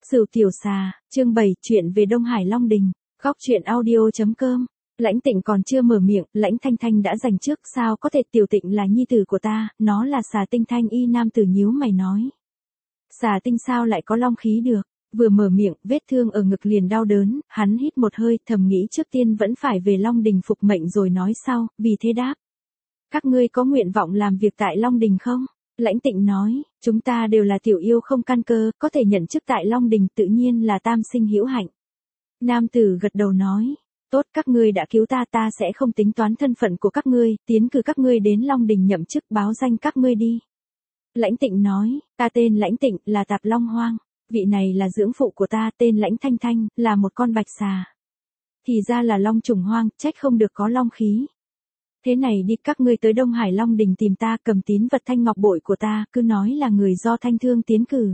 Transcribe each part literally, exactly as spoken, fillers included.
Sửu tiểu xà, chương bảy, chuyện về Đông Hải Long Đình, góc truyện audio.com. Lãnh Tịnh còn chưa mở miệng, Lãnh Thanh Thanh đã giành trước, sao có thể, Tiểu Tịnh là nhi tử của ta, nó là xà tinh. Thanh y nam tử nhíu mày nói. Xà tinh sao lại có long khí được? Vừa mở miệng, vết thương ở ngực liền đau đớn, hắn hít một hơi, thầm nghĩ trước tiên vẫn phải về Long Đình phục mệnh rồi nói sau, vì thế đáp. Các ngươi có nguyện vọng làm việc tại Long Đình không? Lãnh Tịnh nói, chúng ta đều là tiểu yêu không căn cơ, có thể nhận chức tại Long Đình tự nhiên là tam sinh hữu hạnh. Nam tử gật đầu nói, tốt, các ngươi đã cứu ta, ta sẽ không tính toán thân phận của các ngươi, tiến cử các ngươi đến Long Đình nhậm chức, báo danh các ngươi đi. Lãnh Tịnh nói, ta tên Lãnh Tịnh, là Tạp Long Hoang, vị này là dưỡng phụ của ta, tên Lãnh Thanh Thanh, là một con bạch xà. Thì ra là long trùng hoang, trách không được có long khí. Thế này đi, các ngươi tới Đông Hải Long Đình tìm ta, cầm tín vật thanh ngọc bội của ta, cứ nói là người do Thanh Thương tiến cử.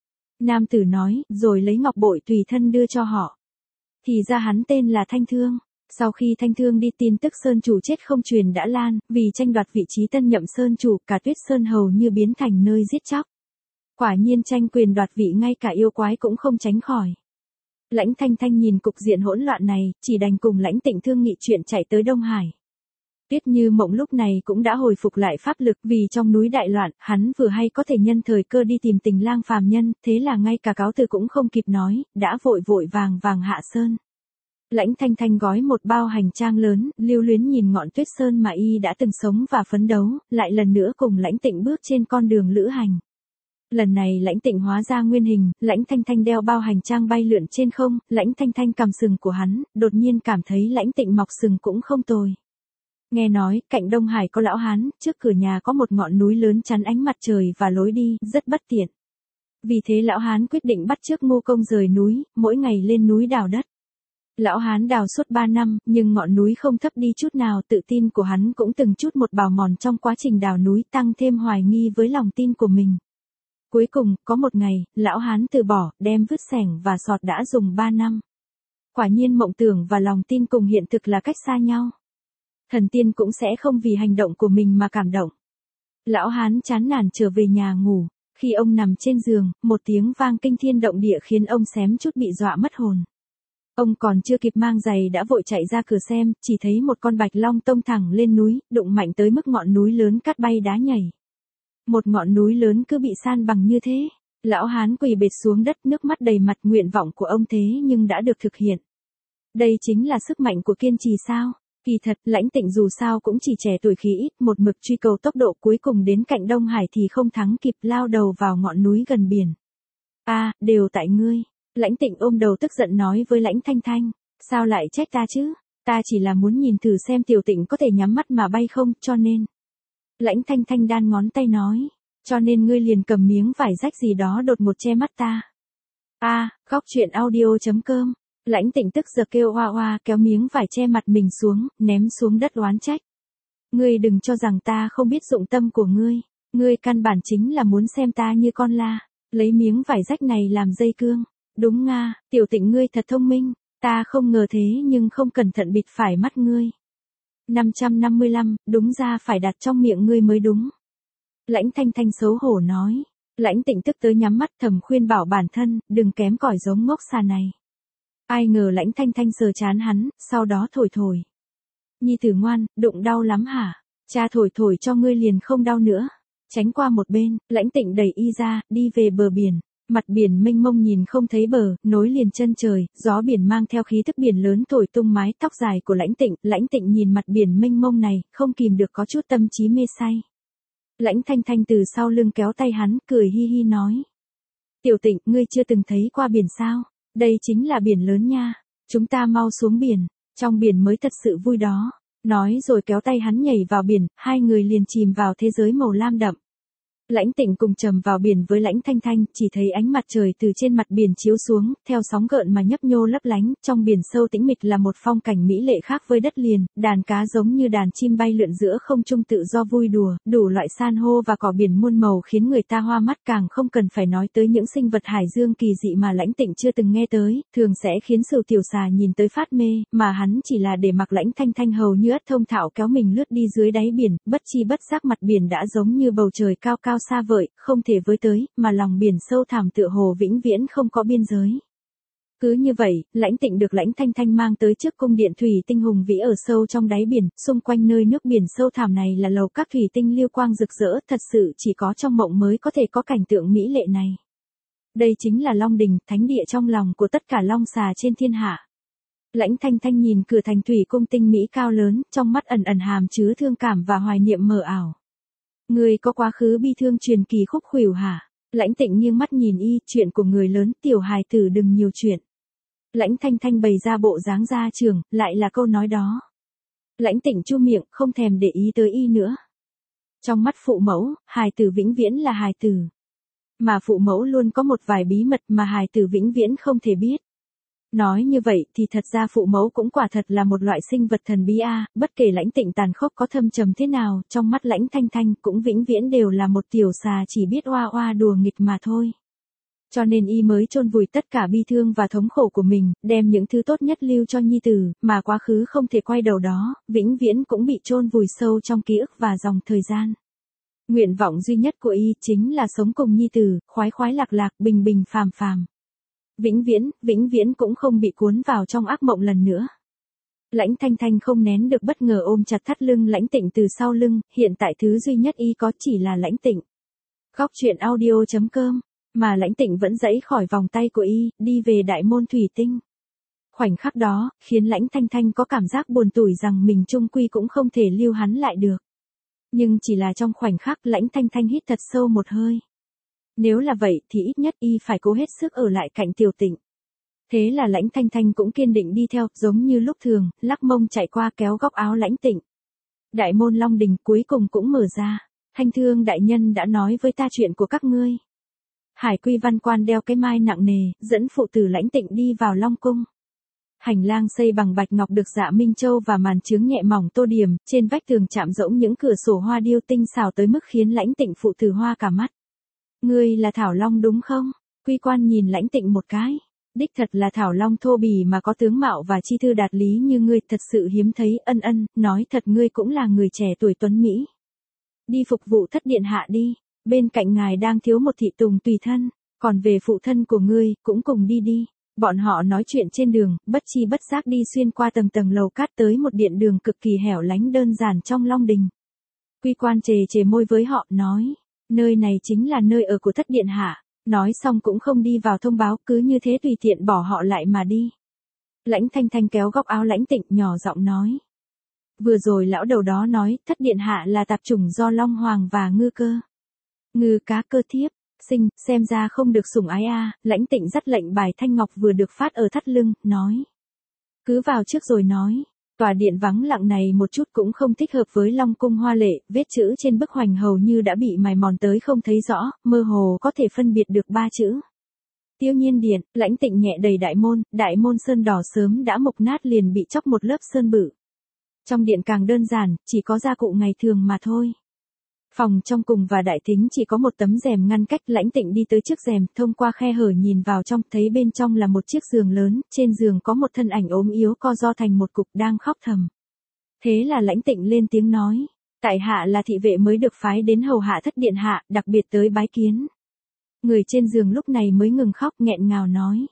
Nam tử nói, rồi lấy ngọc bội tùy thân đưa cho họ. Thì ra hắn tên là Thanh Thương. Sau khi Thanh Thương đi, tin tức Sơn chủ chết không truyền đã lan, vì tranh đoạt vị trí tân nhậm Sơn chủ, cả Tuyết Sơn hầu như biến thành nơi giết chóc. Quả nhiên tranh quyền đoạt vị ngay cả yêu quái cũng không tránh khỏi. Lãnh Thanh Thanh nhìn cục diện hỗn loạn này, chỉ đành cùng Lãnh Tịnh thương nghị chuyện chạy tới Đông Hải. Tuyết Như Mộng lúc này cũng đã hồi phục lại pháp lực, vì trong núi đại loạn, hắn vừa hay có thể nhân thời cơ đi tìm Tình Lang phàm nhân, thế là ngay cả cáo từ cũng không kịp nói, đã vội vội vàng vàng hạ sơn. Lãnh Thanh Thanh gói một bao hành trang lớn, lưu luyến nhìn ngọn Tuyết Sơn mà y đã từng sống và phấn đấu, lại lần nữa cùng Lãnh Tịnh bước trên con đường lữ hành. Lần này Lãnh Tịnh hóa ra nguyên hình, Lãnh Thanh Thanh đeo bao hành trang bay lượn trên không, Lãnh Thanh Thanh cầm sừng của hắn, đột nhiên cảm thấy Lãnh Tịnh mọc sừng cũng không tồi. Nghe nói, cạnh Đông Hải có lão hán, trước cửa nhà có một ngọn núi lớn chắn ánh mặt trời và lối đi, rất bất tiện. Vì thế lão hán quyết định bắt chước Ngô Công rời núi, mỗi ngày lên núi đào đất. Lão hán đào suốt ba năm, nhưng ngọn núi không thấp đi chút nào, tự tin của hắn cũng từng chút một bào mòn trong quá trình đào núi, tăng thêm hoài nghi với lòng tin của mình. Cuối cùng, có một ngày, lão hán từ bỏ, đem vứt xẻng và sọt đã dùng ba năm. Quả nhiên mộng tưởng và lòng tin cùng hiện thực là cách xa nhau. Thần tiên cũng sẽ không vì hành động của mình mà cảm động. Lão hán chán nản trở về nhà ngủ, khi ông nằm trên giường, một tiếng vang kinh thiên động địa khiến ông xém chút bị dọa mất hồn. Ông còn chưa kịp mang giày đã vội chạy ra cửa xem, chỉ thấy một con bạch long tông thẳng lên núi, đụng mạnh tới mức ngọn núi lớn cát bay đá nhảy. Một ngọn núi lớn cứ bị san bằng như thế. Lão hán quỳ bệt xuống đất, nước mắt đầy mặt, nguyện vọng của ông thế nhưng đã được thực hiện. Đây chính là sức mạnh của kiên trì sao? Kỳ thật, Lãnh Tịnh dù sao cũng chỉ trẻ tuổi khí ít, một mực truy cầu tốc độ, cuối cùng đến cạnh Đông Hải thì không thắng kịp, lao đầu vào ngọn núi gần biển. A, à, đều tại ngươi. Lãnh Tịnh ôm đầu tức giận nói với Lãnh Thanh Thanh, sao lại trách ta chứ? Ta chỉ là muốn nhìn thử xem Tiểu Tịnh có thể nhắm mắt mà bay không, cho nên. Lãnh Thanh Thanh đan ngón tay nói, cho nên ngươi liền cầm miếng vải rách gì đó đột ngột che mắt ta. A, à, góc truyện audio.com. Lãnh Tịnh tức giật kêu oa oa, kéo miếng vải che mặt mình xuống, ném xuống đất oán trách. Ngươi đừng cho rằng ta không biết dụng tâm của ngươi, ngươi căn bản chính là muốn xem ta như con la, lấy miếng vải rách này làm dây cương. Đúng nga, Tiểu Tịnh ngươi thật thông minh, ta không ngờ thế nhưng không cẩn thận bịt phải mắt ngươi. năm trăm năm mươi lăm, đúng ra phải đặt trong miệng ngươi mới đúng. Lãnh Thanh Thanh xấu hổ nói. Lãnh Tịnh tức tới nhắm mắt, thầm khuyên bảo bản thân, đừng kém cỏi giống ngốc xà này. Ai ngờ Lãnh Thanh Thanh sờ chán hắn, sau đó thổi thổi. Nhi tử ngoan, đụng đau lắm hả? Cha thổi thổi cho ngươi liền không đau nữa. Tránh qua một bên, Lãnh Tịnh đẩy y ra, đi về bờ biển. Mặt biển mênh mông nhìn không thấy bờ, nối liền chân trời, gió biển mang theo khí tức biển lớn thổi tung mái tóc dài của Lãnh Tịnh. Lãnh Tịnh nhìn mặt biển mênh mông này, không kìm được có chút tâm trí mê say. Lãnh Thanh Thanh từ sau lưng kéo tay hắn, cười hi hi nói. Tiểu Tịnh, ngươi chưa từng thấy qua biển sao? Đây chính là biển lớn nha. Chúng ta mau xuống biển, trong biển mới thật sự vui đó. Nói rồi kéo tay hắn nhảy vào biển, hai người liền chìm vào thế giới màu lam đậm. Lãnh Tịnh cùng trầm vào biển với Lãnh Thanh Thanh, chỉ thấy ánh mặt trời từ trên mặt biển chiếu xuống, theo sóng gợn mà nhấp nhô lấp lánh, trong biển sâu tĩnh mịch là một phong cảnh mỹ lệ khác với đất liền, đàn cá giống như đàn chim bay lượn giữa không trung tự do vui đùa, đủ loại san hô và cỏ biển muôn màu khiến người ta hoa mắt, càng không cần phải nói tới những sinh vật hải dương kỳ dị mà Lãnh Tịnh chưa từng nghe tới, thường sẽ khiến Sửu tiểu xà nhìn tới phát mê, mà hắn chỉ là để mặc Lãnh Thanh Thanh hầu như ất thông thạo kéo mình lướt đi dưới đáy biển, bất chi bất giác mặt biển đã giống như bầu trời cao cao cao xa vời, không thể với tới, mà lòng biển sâu thẳm tựa hồ vĩnh viễn không có biên giới. Cứ như vậy, Lãnh Tịnh được Lãnh Thanh Thanh mang tới trước cung điện thủy tinh hùng vĩ ở sâu trong đáy biển, xung quanh nơi nước biển sâu thẳm này là lầu các thủy tinh lưu quang rực rỡ, thật sự chỉ có trong mộng mới có thể có cảnh tượng mỹ lệ này. Đây chính là Long Đình, thánh địa trong lòng của tất cả long xà trên thiên hạ. Lãnh Thanh Thanh nhìn cửa thành thủy cung tinh mỹ cao lớn, trong mắt ẩn ẩn hàm chứa thương cảm và hoài niệm mờ ảo. Người có quá khứ bi thương truyền kỳ khúc khuỷu hả? Lãnh Tịnh nghiêng mắt nhìn y, chuyện của người lớn, tiểu hài tử đừng nhiều chuyện. Lãnh Thanh Thanh bày ra bộ dáng gia trưởng, lại là câu nói đó. Lãnh Tịnh chu miệng, không thèm để ý tới y nữa. Trong mắt phụ mẫu, hài tử vĩnh viễn là hài tử. Mà phụ mẫu luôn có một vài bí mật mà hài tử vĩnh viễn không thể biết. Nói như vậy thì thật ra phụ mẫu cũng quả thật là một loại sinh vật thần bí a, bất kể Lãnh Tịnh tàn khốc có thâm trầm thế nào, trong mắt Lãnh Thanh Thanh cũng vĩnh viễn đều là một tiểu xà chỉ biết oa oa đùa nghịch mà thôi. Cho nên y mới chôn vùi tất cả bi thương và thống khổ của mình, đem những thứ tốt nhất lưu cho nhi tử, mà quá khứ không thể quay đầu đó, vĩnh viễn cũng bị chôn vùi sâu trong ký ức và dòng thời gian. Nguyện vọng duy nhất của y chính là sống cùng nhi tử, khoái khoái lạc lạc, bình bình phàm phàm. Vĩnh viễn, vĩnh viễn cũng không bị cuốn vào trong ác mộng lần nữa. Lãnh Thanh Thanh không nén được bất ngờ ôm chặt thắt lưng Lãnh Tịnh từ sau lưng, hiện tại thứ duy nhất y có chỉ là Lãnh Tịnh. Góc truyện audio chấm com, mà Lãnh Tịnh vẫn giãy khỏi vòng tay của y, đi về đại môn thủy tinh. Khoảnh khắc đó, khiến Lãnh Thanh Thanh có cảm giác buồn tủi rằng mình chung quy cũng không thể lưu hắn lại được. Nhưng chỉ là trong khoảnh khắc Lãnh Thanh Thanh hít thật sâu một hơi. Nếu là vậy thì ít nhất y phải cố hết sức ở lại cạnh Tiểu Tịnh. Thế là Lãnh Thanh Thanh cũng kiên định đi theo, giống như lúc thường, lắc mông chạy qua kéo góc áo Lãnh Tịnh. Đại môn Long Đình cuối cùng cũng mở ra. Thanh Thương đại nhân đã nói với ta chuyện của các ngươi. Hải Quy Văn Quan đeo cái mai nặng nề, dẫn phụ tử Lãnh Tịnh đi vào Long Cung. Hành lang xây bằng bạch ngọc được dạ minh châu và màn chướng nhẹ mỏng tô điểm, trên vách tường chạm rỗng những cửa sổ hoa điêu tinh xảo tới mức khiến Lãnh Tịnh phụ tử hoa cả mắt. Ngươi là Thảo Long đúng không? Quy Quan nhìn Lãnh Tịnh một cái. Đích thật là Thảo Long thô bì mà có tướng mạo và chi thư đạt lý như ngươi, thật sự hiếm thấy. Ân ân, nói thật ngươi cũng là người trẻ tuổi tuấn Mỹ. Đi phục vụ thất điện hạ đi, bên cạnh ngài đang thiếu một thị tùng tùy thân, còn về phụ thân của ngươi, cũng cùng đi đi. Bọn họ nói chuyện trên đường, bất chi bất giác đi xuyên qua tầng tầng lầu cát tới một điện đường cực kỳ hẻo lánh đơn giản trong Long Đình. Quy Quan chề chề môi với họ, nói, nơi này chính là nơi ở của thất điện hạ. Nói xong cũng không đi vào thông báo, cứ như thế tùy tiện bỏ họ lại mà đi. Lãnh Thanh Thanh kéo góc áo Lãnh Tịnh, nhỏ giọng nói. Vừa rồi lão đầu đó nói, thất điện hạ là tạp chủng do Long Hoàng và ngư cơ. Ngư cá cơ thiếp, sinh, xem ra không được sủng ái a. Lãnh Tịnh dắt lệnh bài thanh ngọc vừa được phát ở thắt lưng, nói. Cứ vào trước rồi nói. Tòa điện vắng lặng này một chút cũng không thích hợp với Long Cung hoa lệ, vết chữ trên bức hoành hầu như đã bị mài mòn tới không thấy rõ, mơ hồ có thể phân biệt được ba chữ. Tiêu Nhiên Điện. Lãnh Tịnh nhẹ đầy đại môn, đại môn sơn đỏ sớm đã mục nát liền bị chóc một lớp sơn bự. Trong điện càng đơn giản, chỉ có gia cụ ngày thường mà thôi. Phòng trong cùng và đại thính chỉ có một tấm rèm ngăn cách. Lãnh Tịnh đi tới trước rèm, thông qua khe hở nhìn vào trong, thấy bên trong là một chiếc giường lớn, trên giường có một thân ảnh ốm yếu co ro thành một cục đang khóc thầm. Thế là Lãnh Tịnh lên tiếng nói, tại hạ là thị vệ mới được phái đến hầu hạ thất điện hạ, đặc biệt tới bái kiến. Người trên giường lúc này mới ngừng khóc, nghẹn ngào nói.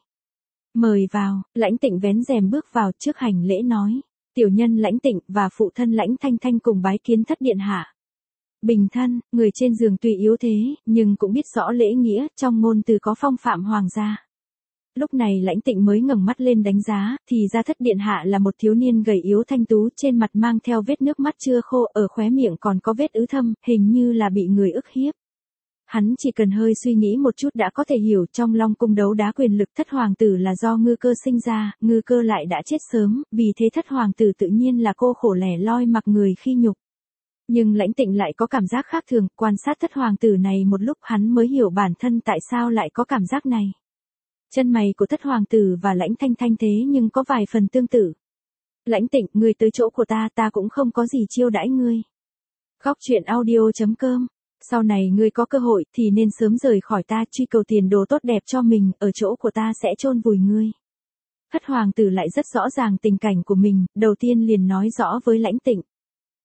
Mời vào. Lãnh Tịnh vén rèm bước vào, trước hành lễ nói, tiểu nhân Lãnh Tịnh và phụ thân Lãnh Thanh Thanh cùng bái kiến thất điện hạ. Bình thân. Người trên giường tuy yếu thế, nhưng cũng biết rõ lễ nghĩa, trong ngôn từ có phong phạm hoàng gia. Lúc này Lãnh Tịnh mới ngẩng mắt lên đánh giá, thì ra thất điện hạ là một thiếu niên gầy yếu thanh tú, trên mặt mang theo vết nước mắt chưa khô, ở khóe miệng còn có vết ứ thâm, hình như là bị người ức hiếp. Hắn chỉ cần hơi suy nghĩ một chút đã có thể hiểu, trong Long Cung đấu đá quyền lực thất hoàng tử là do ngư cơ sinh ra, ngư cơ lại đã chết sớm, vì thế thất hoàng tử tự nhiên là cô khổ lẻ loi mặc người khi nhục. Nhưng Lãnh Tịnh lại có cảm giác khác thường, quan sát thất hoàng tử này một lúc hắn mới hiểu bản thân tại sao lại có cảm giác này. Chân mày của thất hoàng tử và Lãnh Thanh Thanh thế nhưng có vài phần tương tự. Lãnh Tịnh, ngươi tới chỗ của ta, ta cũng không có gì chiêu đãi ngươi. Góc truyện audio chấm com. Sau này ngươi có cơ hội thì nên sớm rời khỏi ta, truy cầu tiền đồ tốt đẹp cho mình, ở chỗ của ta sẽ chôn vùi ngươi. Thất hoàng tử lại rất rõ ràng tình cảnh của mình, đầu tiên liền nói rõ với Lãnh Tịnh.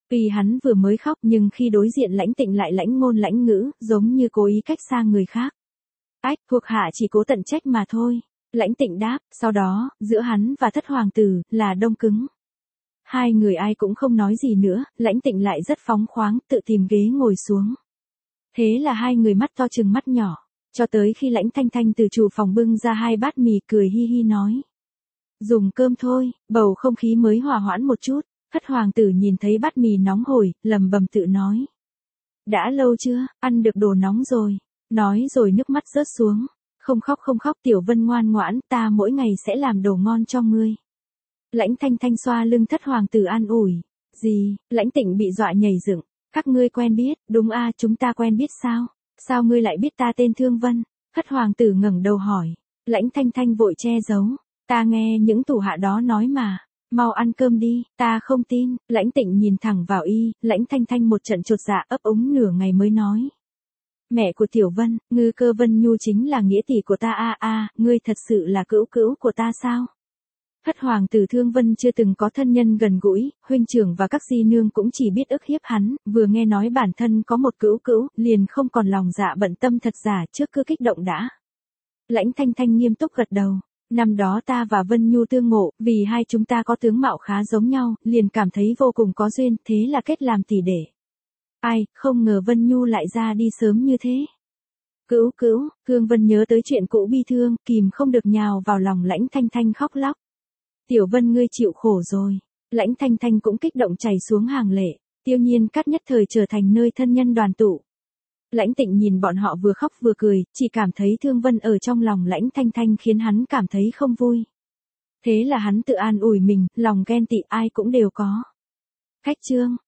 Tuy hắn vừa mới khóc nhưng khi đối diện Lãnh Tịnh lại lãnh ngôn lãnh ngữ, giống như cố ý cách xa người khác. Ách, thuộc hạ chỉ cố tận trách mà thôi. Lãnh Tịnh đáp, sau đó, giữa hắn và thất hoàng tử, là đông cứng. Hai người ai cũng không nói gì nữa, Lãnh Tịnh lại rất phóng khoáng, tự tìm ghế ngồi xuống. Thế là hai người mắt to chừng mắt nhỏ, cho tới khi Lãnh Thanh Thanh từ chủ phòng bưng ra hai bát mì cười hi hi nói. Dùng cơm thôi, bầu không khí mới hòa hoãn một chút. Thất hoàng tử nhìn thấy bát mì nóng hổi, lầm bầm tự nói. Đã lâu chưa, ăn được đồ nóng rồi. Nói rồi nước mắt rớt xuống. Không khóc không khóc Tiểu Vân ngoan ngoãn, ta mỗi ngày sẽ làm đồ ngon cho ngươi. Lãnh Thanh Thanh xoa lưng thất hoàng tử an ủi. Gì, Lãnh Tịnh bị dọa nhảy dựng. Các ngươi quen biết, đúng a chúng ta quen biết sao? Sao ngươi lại biết ta tên Thương Vân? Thất hoàng tử ngẩng đầu hỏi. Lãnh Thanh Thanh vội che giấu. Ta nghe những thủ hạ đó nói mà. Mau ăn cơm đi, ta không tin. Lãnh Tịnh nhìn thẳng vào y, Lãnh Thanh Thanh một trận chột dạ ấp úng nửa ngày mới nói. Mẹ của Tiểu Vân, Ngư Cơ Vân Nhu chính là nghĩa tỷ của ta a a, ngươi thật sự là cữu cữu của ta sao? Thất hoàng tử Thương Vân chưa từng có thân nhân gần gũi, huynh trưởng và các di nương cũng chỉ biết ức hiếp hắn, vừa nghe nói bản thân có một cữu cữu, liền không còn lòng dạ bận tâm thật giả trước cứ kích động đã. Lãnh Thanh Thanh nghiêm túc gật đầu. Năm đó ta và Vân Nhu tương ngộ, vì hai chúng ta có tướng mạo khá giống nhau, liền cảm thấy vô cùng có duyên, thế là kết làm tỷ đệ. Ai, không ngờ Vân Nhu lại ra đi sớm như thế. Cữu cữu, Thương Vân nhớ tới chuyện cũ bi thương, kìm không được nhào vào lòng Lãnh Thanh Thanh khóc lóc. Tiểu Vân ngươi chịu khổ rồi. Lãnh Thanh Thanh cũng kích động chảy xuống hàng lệ, Tiêu Nhiên Cát nhất thời trở thành nơi thân nhân đoàn tụ. Lãnh Tịnh nhìn bọn họ vừa khóc vừa cười, chỉ cảm thấy Thương Vân ở trong lòng Lãnh Thanh Thanh khiến hắn cảm thấy không vui. Thế là hắn tự an ủi mình, lòng ghen tị ai cũng đều có. Khách trương,